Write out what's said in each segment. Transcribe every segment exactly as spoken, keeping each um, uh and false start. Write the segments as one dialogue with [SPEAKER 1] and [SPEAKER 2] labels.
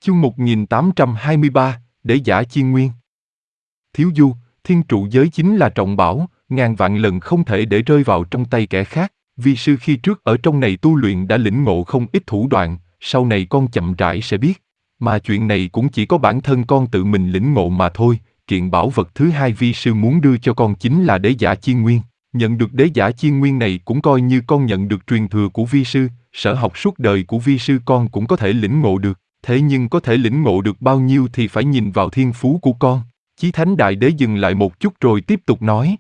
[SPEAKER 1] Chương một nghìn tám trăm hai mươi ba, Đế giả Chiên Nguyên. Thiếu Du, thiên trụ giới chính là trọng bảo, ngàn vạn lần không thể để rơi vào trong tay kẻ khác. Vi sư khi trước ở trong này tu luyện đã lĩnh ngộ không ít thủ đoạn, sau này con chậm rãi sẽ biết. Mà chuyện này cũng chỉ có bản thân con tự mình lĩnh ngộ mà thôi. Kiện bảo vật thứ hai vi sư muốn đưa cho con chính là Đế giả Chiên Nguyên. Nhận được Đế giả Chiên Nguyên này cũng coi như con nhận được truyền thừa của vi sư, sở học suốt đời của vi sư con cũng có thể lĩnh ngộ được. Thế nhưng có thể lĩnh ngộ được bao nhiêu thì phải nhìn vào thiên phú của con. Chí Thánh Đại Đế dừng lại một chút rồi tiếp tục nói.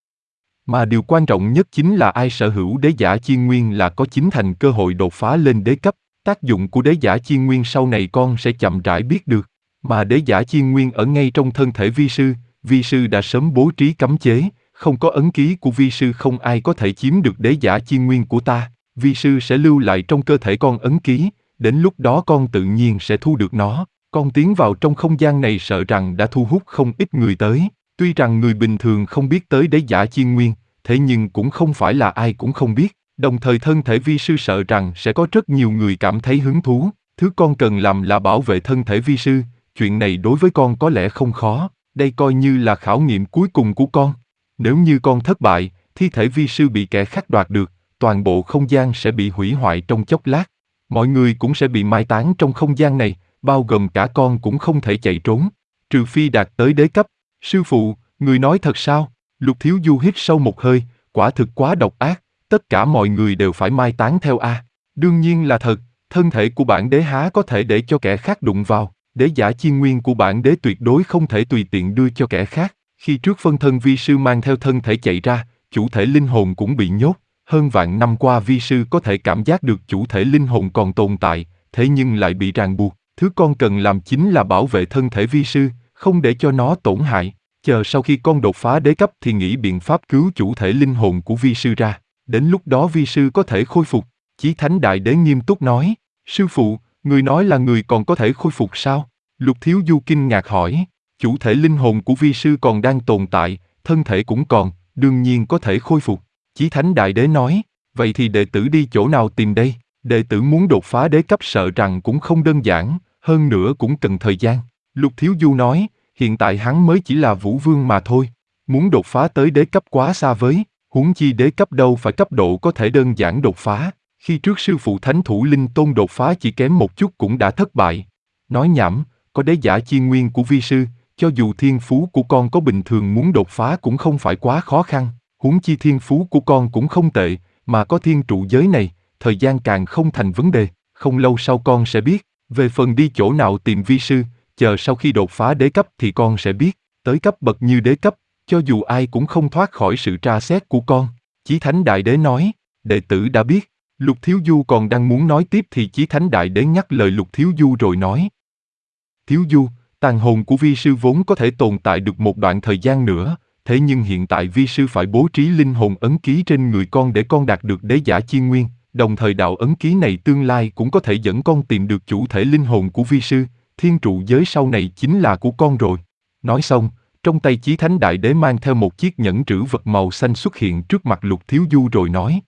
[SPEAKER 1] Mà điều quan trọng nhất chính là ai sở hữu Đế giả Chiên Nguyên là có chính thành cơ hội đột phá lên đế cấp. Tác dụng của Đế giả Chiên Nguyên sau này con sẽ chậm rãi biết được. Mà Đế giả Chiên Nguyên ở ngay trong thân thể vi sư, vi sư đã sớm bố trí cấm chế, không có ấn ký của vi sư không ai có thể chiếm được Đế giả Chiên Nguyên của ta. Vi sư sẽ lưu lại trong cơ thể con ấn ký. Đến lúc đó con tự nhiên sẽ thu được nó. Con tiến vào trong không gian này sợ rằng đã thu hút không ít người tới. Tuy rằng người bình thường không biết tới Đế giả Chiên Nguyên, thế nhưng cũng không phải là ai cũng không biết. Đồng thời thân thể vi sư sợ rằng sẽ có rất nhiều người cảm thấy hứng thú. Thứ con cần làm là bảo vệ thân thể vi sư. Chuyện này đối với con có lẽ không khó. Đây coi như là khảo nghiệm cuối cùng của con. Nếu như con thất bại, thi thể vi sư bị kẻ khác đoạt được, toàn bộ không gian sẽ bị hủy hoại trong chốc lát. Mọi người cũng sẽ bị mai táng trong không gian này, bao gồm cả con cũng không thể chạy trốn. Trừ phi đạt tới đế cấp. Sư phụ, người nói thật sao? Lục Thiếu Du hít sâu một hơi, quả thực quá độc ác, tất cả mọi người đều phải mai táng theo a. Đương nhiên là thật, thân thể của bản đế há có thể để cho kẻ khác đụng vào. Đế giả Chiên Nguyên của bản đế tuyệt đối không thể tùy tiện đưa cho kẻ khác. Khi trước phân thân vi sư mang theo thân thể chạy ra, chủ thể linh hồn cũng bị nhốt. Hơn vạn năm qua vi sư có thể cảm giác được chủ thể linh hồn còn tồn tại, thế nhưng lại bị ràng buộc. Thứ con cần làm chính là bảo vệ thân thể vi sư, không để cho nó tổn hại. Chờ sau khi con đột phá đế cấp thì nghĩ biện pháp cứu chủ thể linh hồn của vi sư ra. Đến lúc đó vi sư có thể khôi phục. Chí Thánh Đại Đế nghiêm túc nói. Sư phụ, người nói là người còn có thể khôi phục sao? Lục Thiếu Du kinh ngạc hỏi. Chủ thể linh hồn của vi sư còn đang tồn tại, thân thể cũng còn, đương nhiên có thể khôi phục. Chí Thánh Đại Đế nói, vậy thì đệ tử đi chỗ nào tìm đây? Đệ tử muốn đột phá đế cấp sợ rằng cũng không đơn giản, hơn nữa cũng cần thời gian. Lục Thiếu Du nói, hiện tại hắn mới chỉ là vũ vương mà thôi. Muốn đột phá tới đế cấp quá xa vời, huống chi đế cấp đâu phải cấp độ có thể đơn giản đột phá. Khi trước sư phụ Thánh Thủ Linh Tôn đột phá chỉ kém một chút cũng đã thất bại. Nói nhảm, có Đế giả Chiên Nguyên của vi sư, cho dù thiên phú của con có bình thường muốn đột phá cũng không phải quá khó khăn. Huống chi thiên phú của con cũng không tệ, mà có thiên trụ giới này, thời gian càng không thành vấn đề, không lâu sau con sẽ biết. Về phần đi chỗ nào tìm vi sư, chờ sau khi đột phá đế cấp thì con sẽ biết. Tới cấp bậc như đế cấp, cho dù ai cũng không thoát khỏi sự tra xét của con. Chí Thánh Đại Đế nói, đệ tử đã biết. Lục Thiếu Du còn đang muốn nói tiếp thì Chí Thánh Đại Đế nhắc lời Lục Thiếu Du rồi nói. Thiếu Du, tàn hồn của vi sư vốn có thể tồn tại được một đoạn thời gian nữa, thế nhưng hiện tại vi sư phải bố trí linh hồn ấn ký trên người con để con đạt được Đế giả Chiên Nguyên, đồng thời đạo ấn ký này tương lai cũng có thể dẫn con tìm được chủ thể linh hồn của vi sư, thiên trụ giới sau này chính là của con rồi. Nói xong, trong tay Chí Thánh Đại Đế mang theo một chiếc nhẫn trữ vật màu xanh xuất hiện trước mặt Lục Thiếu Du rồi nói.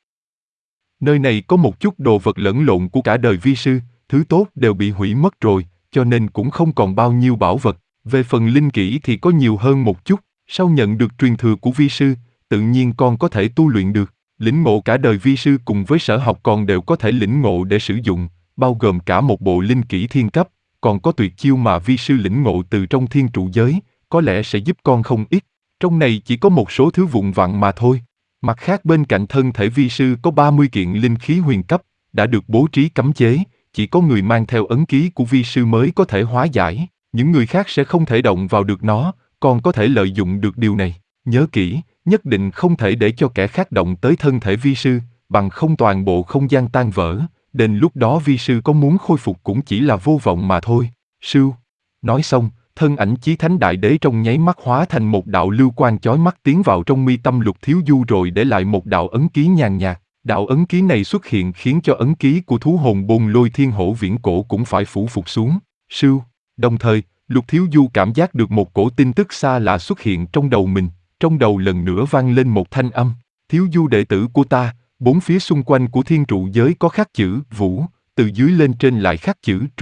[SPEAKER 1] Nơi này có một chút đồ vật lẫn lộn của cả đời vi sư, thứ tốt đều bị hủy mất rồi, cho nên cũng không còn bao nhiêu bảo vật. Về phần linh kỹ thì có nhiều hơn một chút. Sau nhận được truyền thừa của vi sư, tự nhiên con có thể tu luyện được. Lĩnh ngộ cả đời vi sư cùng với sở học còn đều có thể lĩnh ngộ để sử dụng, bao gồm cả một bộ linh kỹ thiên cấp, còn có tuyệt chiêu mà vi sư lĩnh ngộ từ trong thiên trụ giới, có lẽ sẽ giúp con không ít. Trong này chỉ có một số thứ vụn vặn mà thôi. Mặt khác bên cạnh thân thể vi sư có ba mươi kiện linh khí huyền cấp, đã được bố trí cấm chế, chỉ có người mang theo ấn ký của vi sư mới có thể hóa giải, những người khác sẽ không thể động vào được nó, còn có thể lợi dụng được điều này. Nhớ kỹ, nhất định không thể để cho kẻ khác động tới thân thể vi sư, bằng không toàn bộ không gian tan vỡ, đến lúc đó vi sư có muốn khôi phục cũng chỉ là vô vọng mà thôi. Sư. Nói xong, thân ảnh Chí Thánh Đại Đế trong nháy mắt hóa thành một đạo lưu quang chói mắt tiến vào trong mi tâm Lục Thiếu Du rồi để lại một đạo ấn ký nhàn nhạt. Đạo ấn ký này xuất hiện khiến cho ấn ký của thú hồn Bồn Lôi Thiên Hổ viễn cổ cũng phải phủ phục xuống. Sư. Đồng thời, Lục Thiếu Du cảm giác được một cổ tin tức xa lạ xuất hiện trong đầu mình, trong đầu lần nữa vang lên một thanh âm. Thiếu Du đệ tử của ta, bốn phía xung quanh của thiên trụ giới có khắc chữ Vũ, từ dưới lên trên lại khắc chữ Trụ,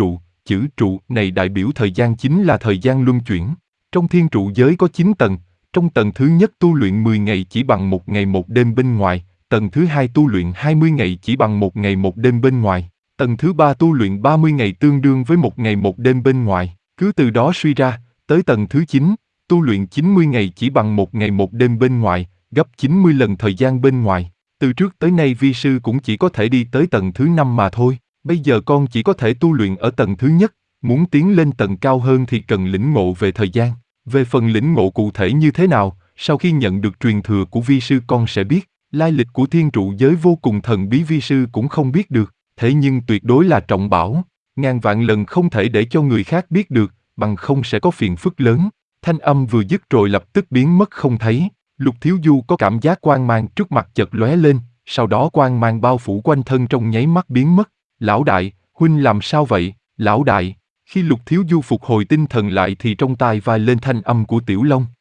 [SPEAKER 1] chữ trụ này đại biểu thời gian chính là thời gian luân chuyển. Trong thiên trụ giới có chín tầng, trong tầng thứ nhất tu luyện mười ngày chỉ bằng một ngày một đêm bên ngoài, tầng thứ hai tu luyện hai mươi ngày chỉ bằng một ngày một đêm bên ngoài, tầng thứ ba tu luyện ba mươi ngày tương đương với một ngày một đêm bên ngoài, cứ từ đó suy ra, tới tầng thứ chín, tu luyện chín mươi ngày chỉ bằng một ngày một đêm bên ngoài, gấp chín mươi lần thời gian bên ngoài. Từ trước tới nay vi sư cũng chỉ có thể đi tới tầng thứ năm mà thôi, bây giờ con chỉ có thể tu luyện ở tầng thứ nhất, muốn tiến lên tầng cao hơn thì cần lĩnh ngộ về thời gian. Về phần lĩnh ngộ cụ thể như thế nào, sau khi nhận được truyền thừa của vi sư con sẽ biết, lai lịch của thiên trụ giới vô cùng thần bí vi sư cũng không biết được, thế nhưng tuyệt đối là trọng bảo, ngàn vạn lần không thể để cho người khác biết được, bằng không sẽ có phiền phức lớn. Thanh âm vừa dứt rồi lập tức biến mất không thấy, Lục Thiếu Du có cảm giác quang mang trước mặt chợt lóe lên, sau đó quang mang bao phủ quanh thân trong nháy mắt biến mất. Lão đại, huynh làm sao vậy, lão đại? Khi Lục Thiếu Du phục hồi tinh thần lại thì trong tai vang lên thanh âm của Tiểu Long.